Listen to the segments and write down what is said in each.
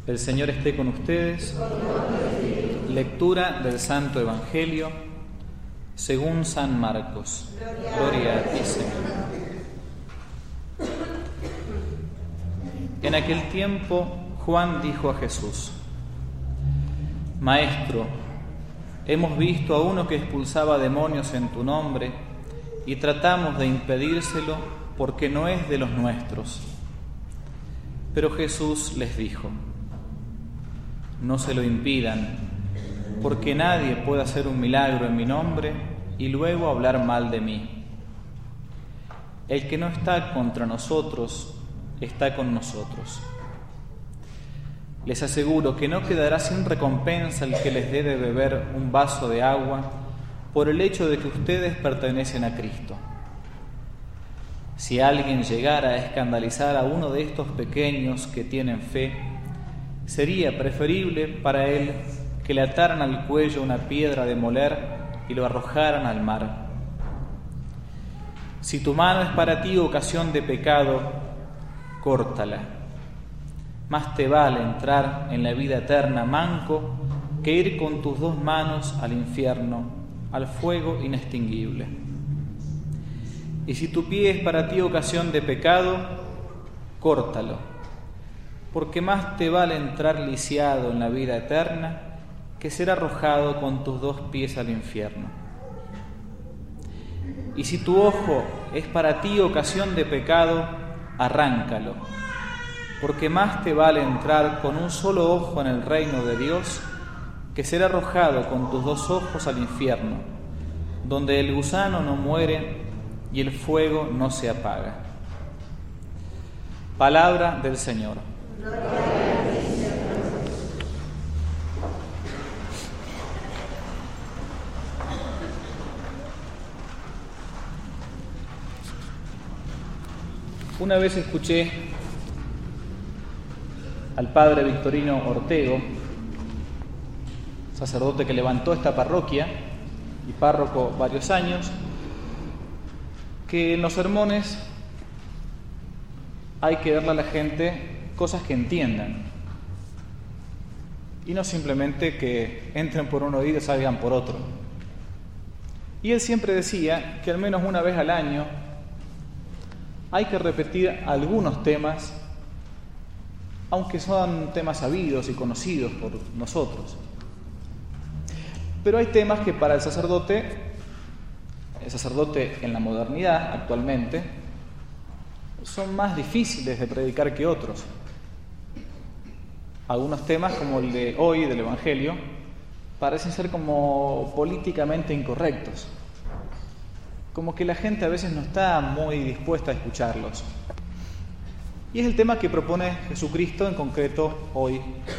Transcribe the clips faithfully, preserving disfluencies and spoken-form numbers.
El Señor esté con ustedes. Lectura del Santo Evangelio según San Marcos. Gloria a ti, Señor. En aquel tiempo Juan dijo a Jesús: Maestro, hemos visto a uno que expulsaba demonios en tu nombre y tratamos de impedírselo porque no es de los nuestros. Pero Jesús les dijo: No se lo impidan, porque nadie puede hacer un milagro en mi nombre y luego hablar mal de mí. El que no está contra nosotros, está con nosotros. Les aseguro que no quedará sin recompensa el que les dé de beber un vaso de agua por el hecho de que ustedes pertenecen a Cristo. Si alguien llegara a escandalizar a uno de estos pequeños que tienen fe, sería preferible para él que le ataran al cuello una piedra de moler y lo arrojaran al mar. Si tu mano es para ti ocasión de pecado, córtala. Más te vale entrar en la vida eterna manco que ir con tus dos manos al infierno, al fuego inextinguible. Y si tu pie es para ti ocasión de pecado, córtalo. Porque más te vale entrar lisiado en la vida eterna que ser arrojado con tus dos pies al infierno. Y si tu ojo es para ti ocasión de pecado, arráncalo, porque más te vale entrar con un solo ojo en el reino de Dios que ser arrojado con tus dos ojos al infierno, donde el gusano no muere y el fuego no se apaga. Palabra del Señor. Una vez escuché al padre Victorino Ortego, sacerdote que levantó esta parroquia y párroco varios años, que en los sermones hay que darle a la gente cosas que entiendan y no simplemente que entren por un oído y salgan por otro. Y él siempre decía que al menos una vez al año hay que repetir algunos temas, aunque son temas sabidos y conocidos por nosotros. Pero hay temas que para el sacerdote, el sacerdote en la modernidad actualmente, son más difíciles de predicar que otros. Algunos temas, como el de hoy del Evangelio, parecen ser como políticamente incorrectos, como que la gente a veces no está muy dispuesta a escucharlos. Y es el tema que propone Jesucristo en concreto hoy.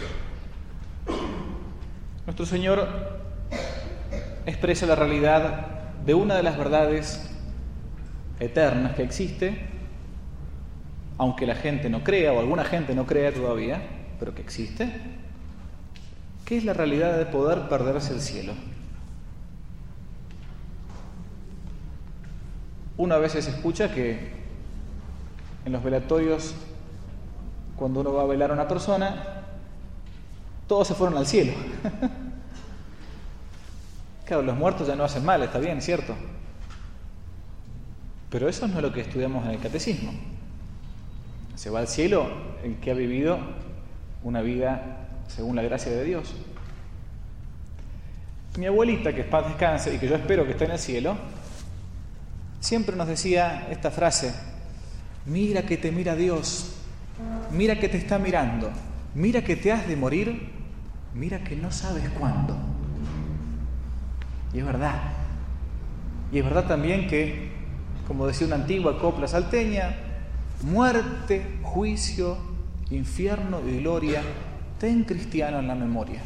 Nuestro Señor expresa la realidad de una de las verdades eternas que existe, aunque la gente no crea, o alguna gente no crea todavía, pero que existe, que es la realidad de poder perderse el cielo. Una vez se escucha que en los velatorios, cuando uno va a velar a una persona, todos se fueron al cielo. Claro, los muertos ya no hacen mal, está bien, ¿cierto? Pero eso no es lo que estudiamos en el catecismo. Se va al cielo el que ha vivido una vida según la gracia de Dios. Mi abuelita, que en paz descanse y que yo espero que esté en el cielo, siempre nos decía esta frase: mira que te mira Dios, mira que te está mirando, mira que te has de morir, mira que no sabes cuándo. Y es verdad. Y es verdad también que, como decía una antigua copla salteña, muerte, juicio, infierno y gloria, ten cristiano en la memoria.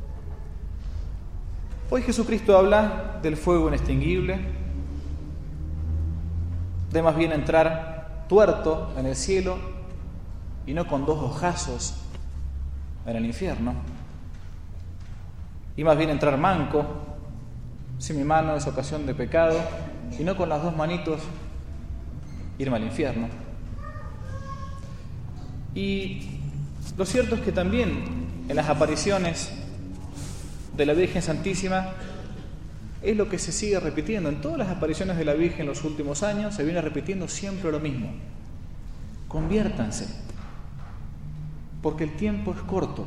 Hoy Jesucristo habla del fuego inextinguible, de más bien entrar tuerto en el cielo y no con dos ojazos en el infierno, y más bien entrar manco, si mi mano es ocasión de pecado, y no con las dos manitos irme al infierno. Y Lo cierto es que también en las apariciones de la Virgen Santísima es lo que se sigue repitiendo. En todas las apariciones de la Virgen en los últimos años se viene repitiendo siempre lo mismo. Conviértanse, porque el tiempo es corto.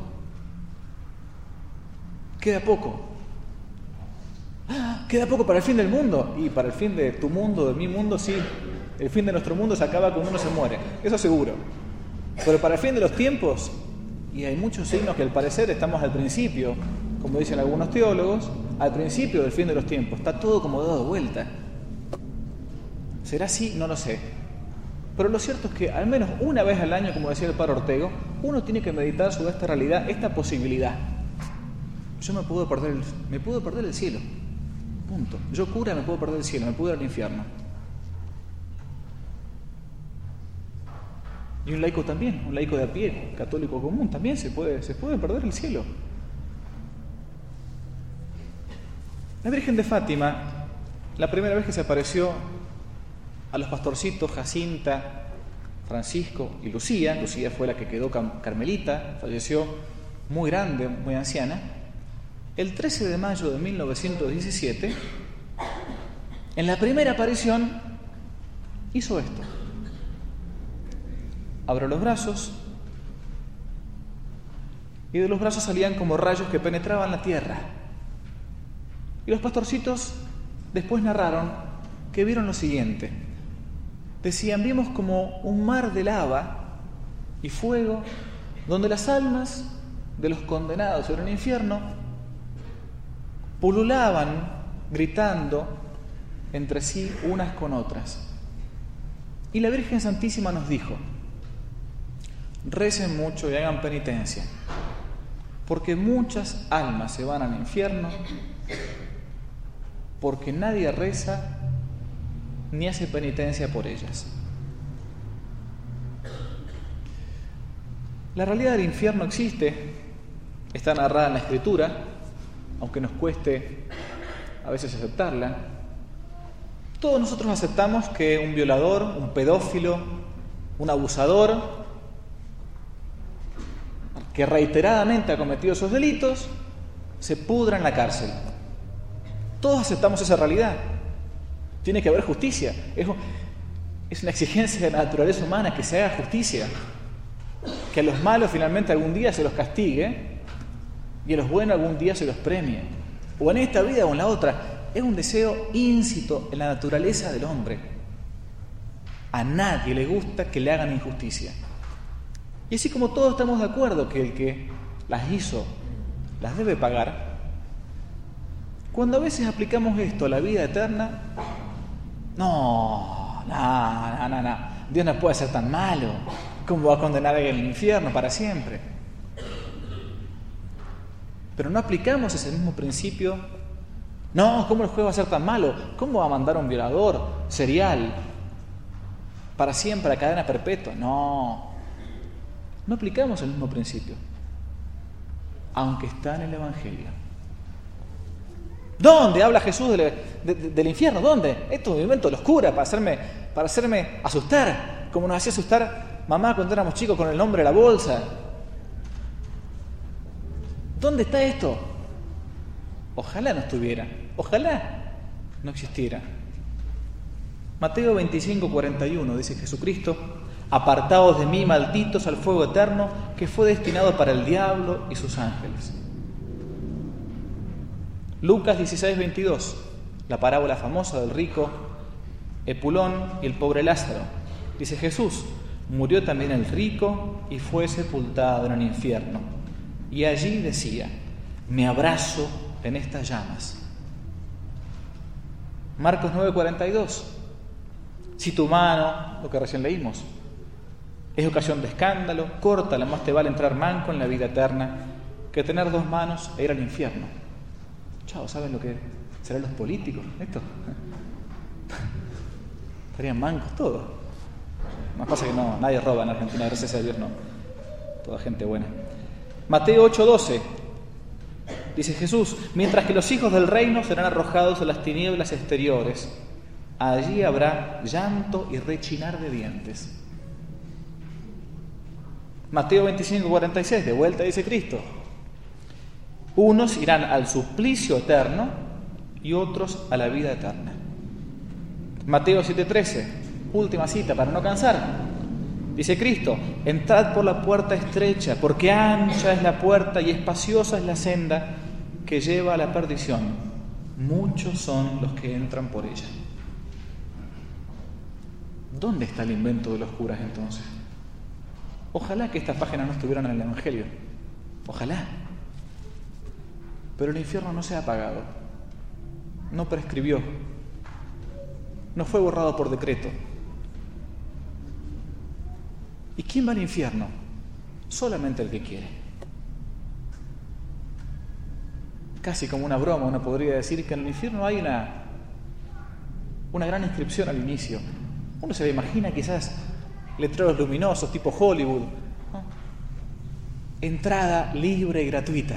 Queda poco. ¡Ah! Queda poco para el fin del mundo. Y para el fin de tu mundo, de mi mundo, sí. El fin de nuestro mundo se acaba cuando uno se muere. Eso seguro. Pero para el fin de los tiempos, y hay muchos signos que al parecer estamos al principio, como dicen algunos teólogos, al principio del fin de los tiempos. Está todo como dado vuelta. ¿Será así? No lo sé. Pero lo cierto es que al menos una vez al año, como decía el padre Ortego, uno tiene que meditar sobre esta realidad, esta posibilidad. Yo me puedo perder el, me puedo perder el cielo. Punto. Yo cura me puedo perder el cielo, me puedo ir al infierno. Y un laico también, un laico de a pie, católico común, también se puede, se puede perder el cielo. La Virgen de Fátima, la primera vez que se apareció a los pastorcitos Jacinta, Francisco y Lucía, Lucía fue la que quedó carmelita, falleció muy grande, muy anciana, el trece de mayo de mil novecientos diecisiete, en la primera aparición, hizo esto. Abrió los brazos y de los brazos salían como rayos que penetraban la tierra. Y los pastorcitos después narraron que vieron lo siguiente. Decían, vimos como un mar de lava y fuego donde las almas de los condenados en el infierno pululaban gritando entre sí unas con otras. Y la Virgen Santísima nos dijo, recen mucho y hagan penitencia, porque muchas almas se van al infierno porque nadie reza ni hace penitencia por ellas. La realidad del infierno existe, está narrada en la Escritura, aunque nos cueste a veces aceptarla. Todos nosotros aceptamos que un violador, un pedófilo, un abusador, que reiteradamente ha cometido esos delitos, se pudra en la cárcel. Todos aceptamos esa realidad. Tiene que haber justicia. Es, es una exigencia de la naturaleza humana que se haga justicia. Que a los malos finalmente algún día se los castigue y a los buenos algún día se los premie. O en esta vida o en la otra. Es un deseo íncito en la naturaleza del hombre. A nadie le gusta que le hagan injusticia. Y así como todos estamos de acuerdo que el que las hizo las debe pagar, cuando a veces aplicamos esto a la vida eterna, no, no, no, no, no, Dios no puede ser tan malo, ¿cómo va a condenar a alguien al infierno para siempre? Pero no aplicamos ese mismo principio, no, ¿cómo el juez va a ser tan malo? ¿Cómo va a mandar a un violador serial para siempre a cadena perpetua? No, no aplicamos el mismo principio, aunque está en el Evangelio. ¿Dónde habla Jesús del, de, de, del infierno? ¿Dónde? Esto es un invento de los curas para hacerme, para hacerme asustar, como nos hacía asustar mamá cuando éramos chicos con el nombre de la bolsa. ¿Dónde está esto? Ojalá no estuviera, ojalá no existiera. Mateo veinticinco, cuarenta y uno dice Jesucristo, apartaos de mí, malditos, al fuego eterno que fue destinado para el diablo y sus ángeles. Lucas dieciséis, veintidós, la parábola famosa del rico Epulón y el pobre Lázaro. Dice Jesús, murió también el rico y fue sepultado en el infierno. Y allí decía, me abrazo en estas llamas. Marcos nueve, cuarenta y dos, si tu mano, lo que recién leímos, es ocasión de escándalo, córtala, más te vale entrar manco en la vida eterna que tener dos manos e ir al infierno. Chao, ¿saben lo que serán los políticos? Esto. Estarían mancos todos. Más pasa que no, nadie roba en Argentina, gracias a Dios no. Toda gente buena. Mateo ocho, doce. Dice Jesús, mientras que los hijos del reino serán arrojados a las tinieblas exteriores, allí habrá llanto y rechinar de dientes. Mateo veinticinco, cuarenta y seis, de vuelta dice Cristo: unos irán al suplicio eterno y otros a la vida eterna. Mateo siete, trece, última cita para no cansar. Dice Cristo: entrad por la puerta estrecha, porque ancha es la puerta y espaciosa es la senda que lleva a la perdición. Muchos son los que entran por ella. ¿Dónde está el invento de los curas entonces? Ojalá que estas páginas no estuvieran en el Evangelio. Ojalá. Pero el infierno no se ha apagado. No prescribió. No fue borrado por decreto. ¿Y quién va al infierno? Solamente el que quiere. Casi como una broma, uno podría decir que en el infierno hay una, una gran inscripción al inicio. Uno se le imagina quizás letreros luminosos tipo Hollywood, ¿no? Entrada libre y gratuita.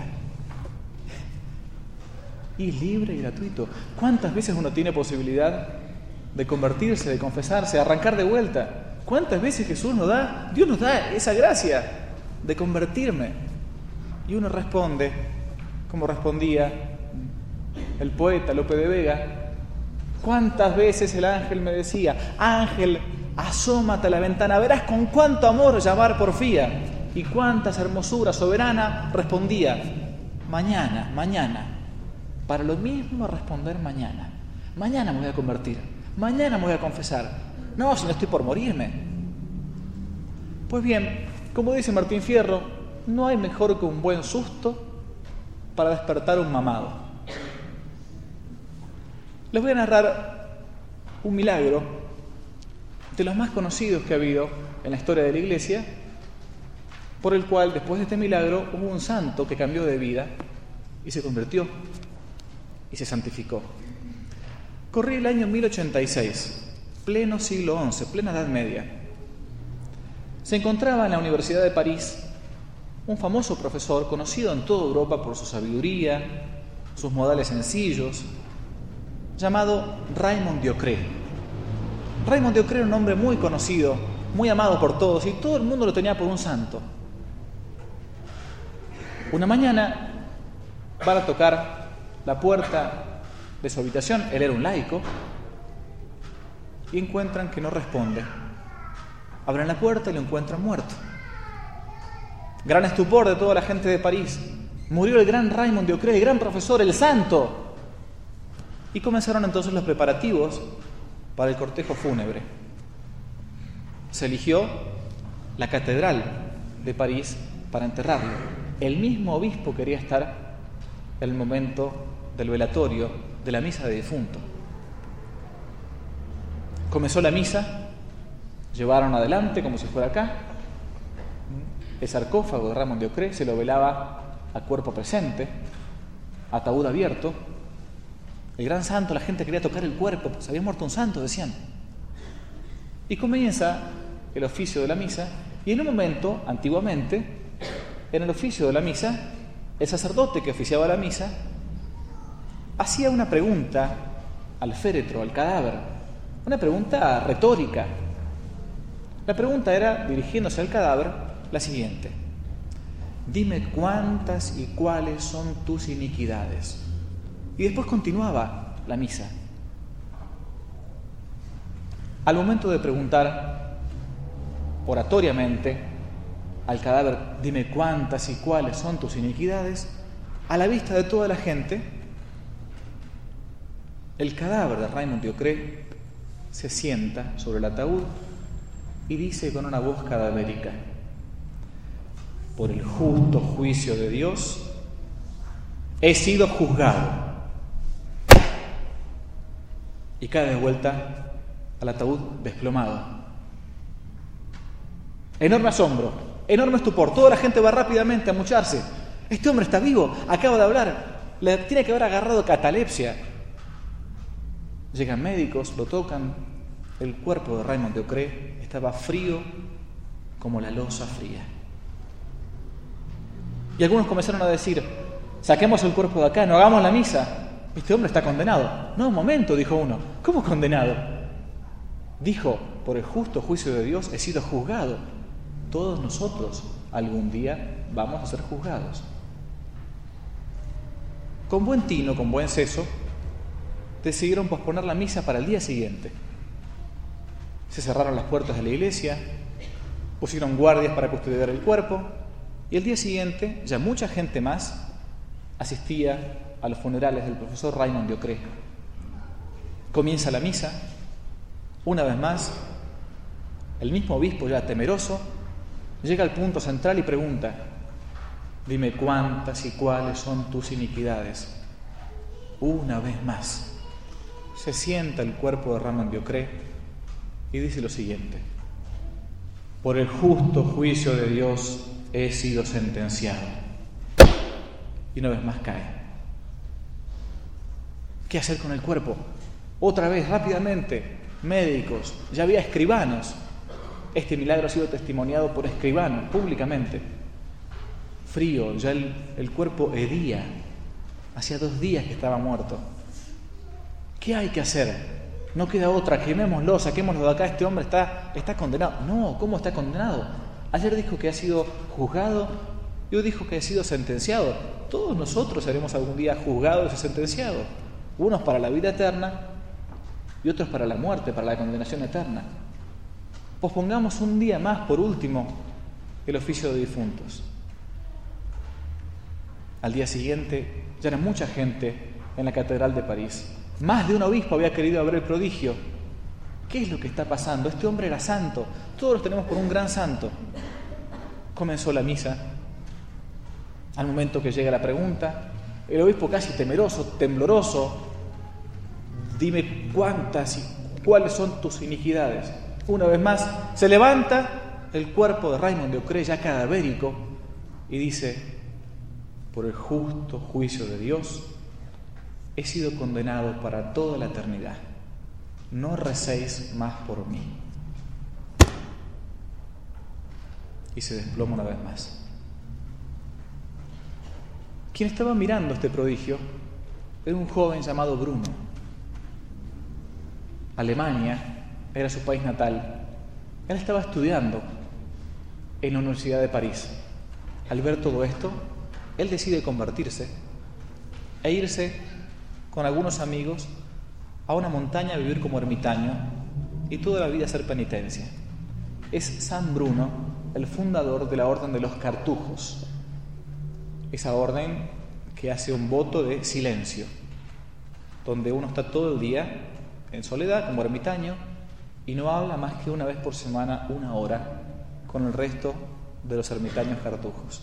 Y libre y gratuito. ¿Cuántas veces uno tiene posibilidad de convertirse, de confesarse, de arrancar de vuelta? ¿Cuántas veces Jesús nos da, Dios nos da esa gracia de convertirme? Y uno responde, como respondía el poeta Lope de Vega: ¿cuántas veces el ángel me decía: ángel, asómate a la ventana, verás con cuánto amor llamar porfía? Y cuántas hermosuras, soberana, respondía: mañana, mañana. Para lo mismo responder mañana. Mañana me voy a convertir, mañana me voy a confesar. No, si no estoy por morirme. Pues bien, como dice Martín Fierro, no hay mejor que un buen susto para despertar un mamado. Les voy a narrar un milagro de los más conocidos que ha habido en la historia de la Iglesia, por el cual, después de este milagro, hubo un santo que cambió de vida y se convirtió y se santificó. Corría el año mil ochenta y seis, pleno siglo once, plena Edad Media. Se encontraba en la Universidad de París un famoso profesor conocido en toda Europa por su sabiduría, sus modales sencillos, llamado Raymond Diocré. Raymond Diocré era un hombre muy conocido, muy amado por todos, y todo el mundo lo tenía por un santo. Una mañana van a tocar la puerta de su habitación, él era un laico, y encuentran que no responde. Abren la puerta y lo encuentran muerto. Gran estupor de toda la gente de París. Murió el gran Raymond Diocré, el gran profesor, el santo. Y comenzaron entonces los preparativos para el cortejo fúnebre. Se eligió la catedral de París para enterrarlo. El mismo obispo quería estar en el momento del velatorio, de la misa de difunto. Comenzó la misa, llevaron adelante como si fuera acá el sarcófago de Raymond Diocré, se lo velaba a cuerpo presente, ataúd abierto. El gran santo, la gente quería tocar el cuerpo, pues había muerto un santo, decían. Y comienza el oficio de la misa, y en un momento, antiguamente, en el oficio de la misa, el sacerdote que oficiaba la misa hacía una pregunta al féretro, al cadáver, una pregunta retórica. La pregunta era, dirigiéndose al cadáver, la siguiente: dime cuántas y cuáles son tus iniquidades. Y después continuaba la misa. Al momento de preguntar oratoriamente al cadáver, dime cuántas y cuáles son tus iniquidades, a la vista de toda la gente, el cadáver de Raymond Diocré se sienta sobre el ataúd y dice con una voz cadavérica: por el justo juicio de Dios he sido juzgado. Y cae de vuelta al ataúd desplomado. Enorme asombro, enorme estupor. Toda la gente va rápidamente a amucharse. Este hombre está vivo, acaba de hablar. Le tiene que haber agarrado catalepsia. Llegan médicos, lo tocan. El cuerpo de Raymond Diocré estaba frío como la losa fría. Y algunos comenzaron a decir: saquemos el cuerpo de acá, no hagamos la misa. Este hombre está condenado. No, un momento, dijo uno. ¿Cómo condenado? Dijo: por el justo juicio de Dios he sido juzgado. Todos nosotros algún día vamos a ser juzgados. Con buen tino, con buen seso, decidieron posponer la misa para el día siguiente. Se cerraron las puertas de la iglesia, pusieron guardias para custodiar el cuerpo, y el día siguiente ya mucha gente más asistía a los funerales del profesor Raymond Diocré. Comienza la misa, una vez más, el mismo obispo, ya temeroso, llega al punto central y pregunta: dime cuántas y cuáles son tus iniquidades. Una vez más, se sienta el cuerpo de Raymond Diocré y dice lo siguiente: por el justo juicio de Dios he sido sentenciado. Y una vez más cae. ¿Qué hacer con el cuerpo? Otra vez, rápidamente, médicos, ya había escribanos. Este milagro ha sido testimoniado por escribanos, públicamente. Frío, ya el, el cuerpo hería. Hacía dos días que estaba muerto. ¿Qué hay que hacer? No queda otra, quemémoslo, saquémoslo de acá, este hombre está, está condenado. No, ¿cómo está condenado? Ayer dijo que ha sido juzgado y hoy dijo que ha sido sentenciado. Todos nosotros seremos algún día juzgados y sentenciados. Unos para la vida eterna y otros para la muerte, para la condenación eterna. Pospongamos un día más, por último, el oficio de difuntos. Al día siguiente ya era mucha gente en la Catedral de París. Más de un obispo había querido ver el prodigio. ¿Qué es lo que está pasando? Este hombre era santo. Todos los tenemos por un gran santo. Comenzó la misa. Al momento que llega la pregunta, el obispo casi temeroso, tembloroso: dime cuántas y cuáles son tus iniquidades. Una vez más, se levanta el cuerpo de Raymond Diocré, ya cadavérico, y dice: por el justo juicio de Dios he sido condenado para toda la eternidad. No recéis más por mí. Y se desploma una vez más. Quien estaba mirando este prodigio era un joven llamado Bruno. Alemania era su país natal. Él estaba estudiando en la Universidad de París. Al ver todo esto, él decide convertirse e irse con algunos amigos a una montaña a vivir como ermitaño y toda la vida hacer penitencia. Es San Bruno el fundador de la Orden de los Cartujos, esa orden que hace un voto de silencio, donde uno está todo el día en soledad como ermitaño y no habla más que una vez por semana, una hora, con el resto de los ermitaños cartujos.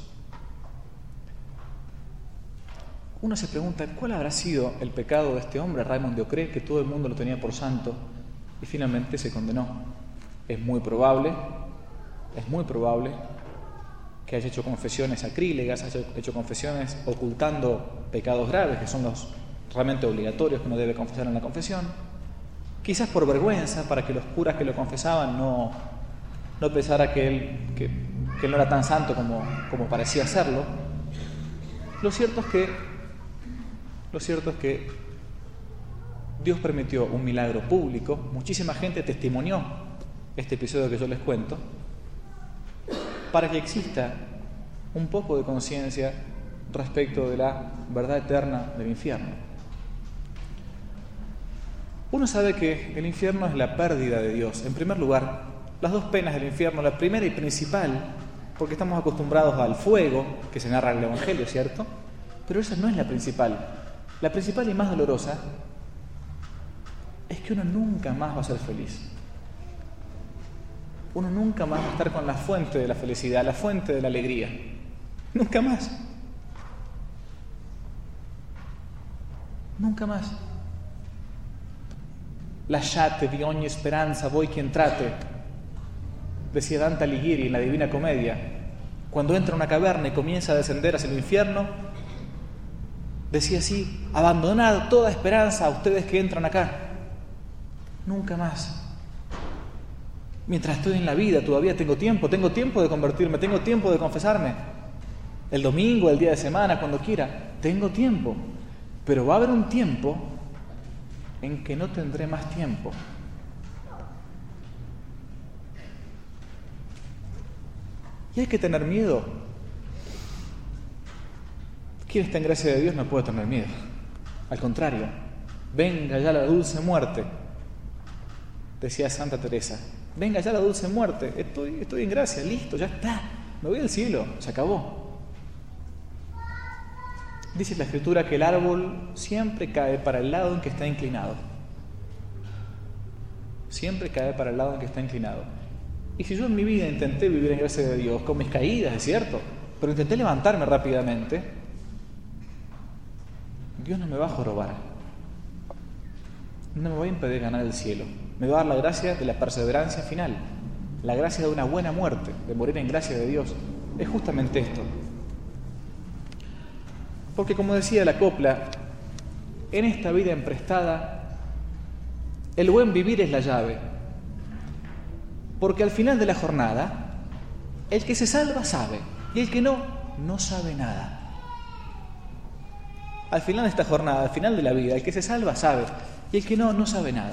Uno se pregunta, ¿cuál habrá sido el pecado de este hombre, Raymond Diocré, que todo el mundo lo tenía por santo y finalmente se condenó? Es muy probable, es muy probable que haya hecho confesiones sacrílegas, haya hecho confesiones ocultando pecados graves, que son los realmente obligatorios que uno debe confesar en la confesión. Quizás por vergüenza, para que los curas que lo confesaban no, no pensara que él, que, que él no era tan santo como, como parecía serlo. Lo cierto es que, lo cierto es que Dios permitió un milagro público. Muchísima gente testimonió este episodio que yo les cuento, para que exista un poco de conciencia respecto de la verdad eterna del infierno. Uno sabe que el infierno es la pérdida de Dios. En primer lugar, las dos penas del infierno, la primera y principal, porque estamos acostumbrados al fuego, que se narra en el Evangelio, ¿cierto? Pero esa no es la principal. La principal y más dolorosa es que uno nunca más va a ser feliz. Uno nunca más va a estar con la fuente de la felicidad, la fuente de la alegría. Nunca más. Nunca más. Lasciate di ogni speranza voi chi entrate, decía Dante Alighieri en la Divina Comedia. Cuando entra a una caverna y comienza a descender hacia el infierno, decía así: abandonad toda esperanza a ustedes que entran acá. Nunca más. Mientras estoy en la vida todavía tengo tiempo, tengo tiempo de convertirme, tengo tiempo de confesarme. El domingo, el día de semana, cuando quiera, tengo tiempo. Pero va a haber un tiempo en que no tendré más tiempo. Y hay que tener miedo. Quien está en gracia de Dios no puede tener miedo. Al contrario, venga ya la dulce muerte, decía Santa Teresa. Venga ya la dulce muerte, estoy, estoy en gracia, listo, ya está, me voy al cielo, se acabó. Dice la Escritura que el árbol siempre cae para el lado en que está inclinado. Siempre cae para el lado en que está inclinado. Y si yo en mi vida intenté vivir en gracia de Dios, con mis caídas, es cierto, pero intenté levantarme rápidamente, Dios no me va a jorobar. No me va a impedir ganar el cielo. Me va a dar la gracia de la perseverancia final, la gracia de una buena muerte, de morir en gracia de Dios. Es justamente esto. Porque como decía la copla, en esta vida emprestada, el buen vivir es la llave. Porque al final de la jornada, el que se salva sabe, y el que no, no sabe nada. Al final de esta jornada, al final de la vida, el que se salva sabe, y el que no, no sabe nada.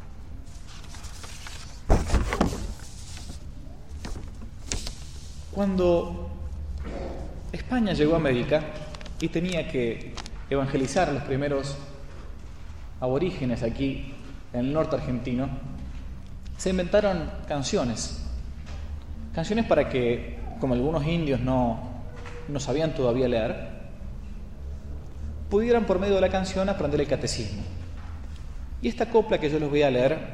Cuando España llegó a América y tenía que evangelizar a los primeros aborígenes aquí en el norte argentino, se inventaron canciones. Canciones para que, como algunos indios no, no sabían todavía leer, pudieran por medio de la canción aprender el catecismo. Y esta copla que yo les voy a leer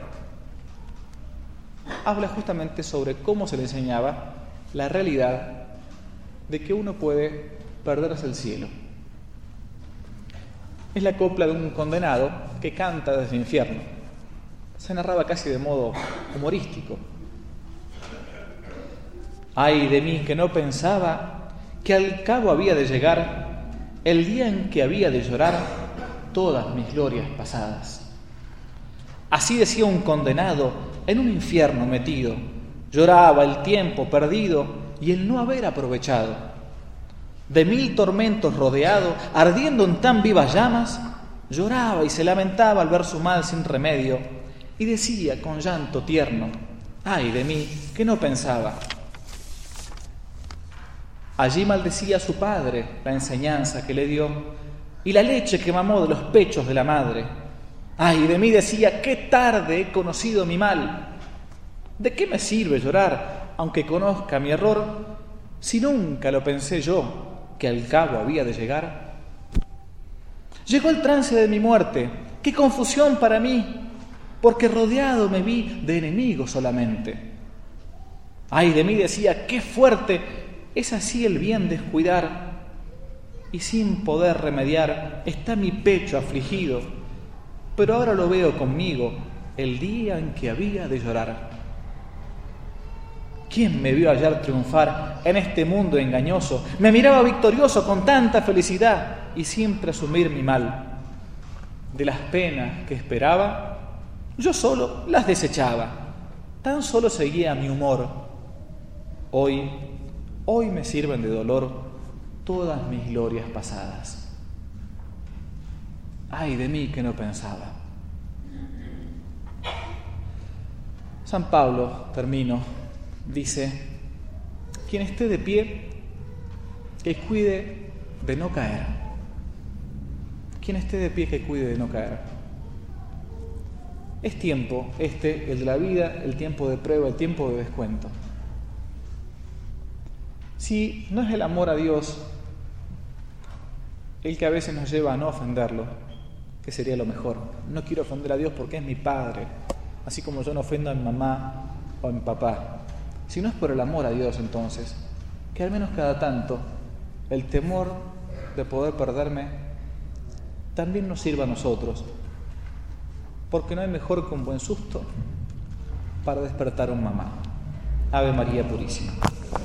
habla justamente sobre cómo se le enseñaba la realidad de que uno puede perderse el cielo. Es la copla de un condenado que canta desde el infierno. Se narraba casi de modo humorístico. Ay de mí que no pensaba que al cabo había de llegar el día en que había de llorar todas mis glorias pasadas. Así decía un condenado en un infierno metido. Lloraba el tiempo perdido y el no haber aprovechado. De mil tormentos rodeado, ardiendo en tan vivas llamas, lloraba y se lamentaba al ver su mal sin remedio, y decía con llanto tierno: ay de mí, que no pensaba. Allí maldecía a su padre la enseñanza que le dio, y la leche que mamó de los pechos de la madre. Ay de mí, decía, qué tarde he conocido mi mal. ¿De qué me sirve llorar, aunque conozca mi error, si nunca lo pensé yo, que al cabo había de llegar? Llegó el trance de mi muerte, qué confusión para mí, porque rodeado me vi de enemigos solamente. Ay de mí, decía, qué fuerte es así el bien descuidar, y sin poder remediar está mi pecho afligido, pero ahora lo veo conmigo el día en que había de llorar. ¿Quién me vio ayer triunfar en este mundo engañoso? Me miraba victorioso con tanta felicidad y sin presumir mi mal. De las penas que esperaba, yo solo las desechaba, tan solo seguía mi humor. Hoy, hoy me sirven de dolor todas mis glorias pasadas. Ay de mí que no pensaba. San Pablo, termino, dice: quien esté de pie, que cuide de no caer. Quien esté de pie, que cuide de no caer. Es tiempo, este, el de la vida, el tiempo de prueba, el tiempo de descuento. Si no es el amor a Dios el que a veces nos lleva a no ofenderlo, que sería lo mejor. No quiero ofender a Dios porque es mi Padre, así como yo no ofendo a mi mamá o a mi papá. Si no es por el amor a Dios, entonces, que al menos cada tanto el temor de poder perderme también nos sirva a nosotros, porque no hay mejor que un buen susto para despertar a un mamá. Ave María Purísima.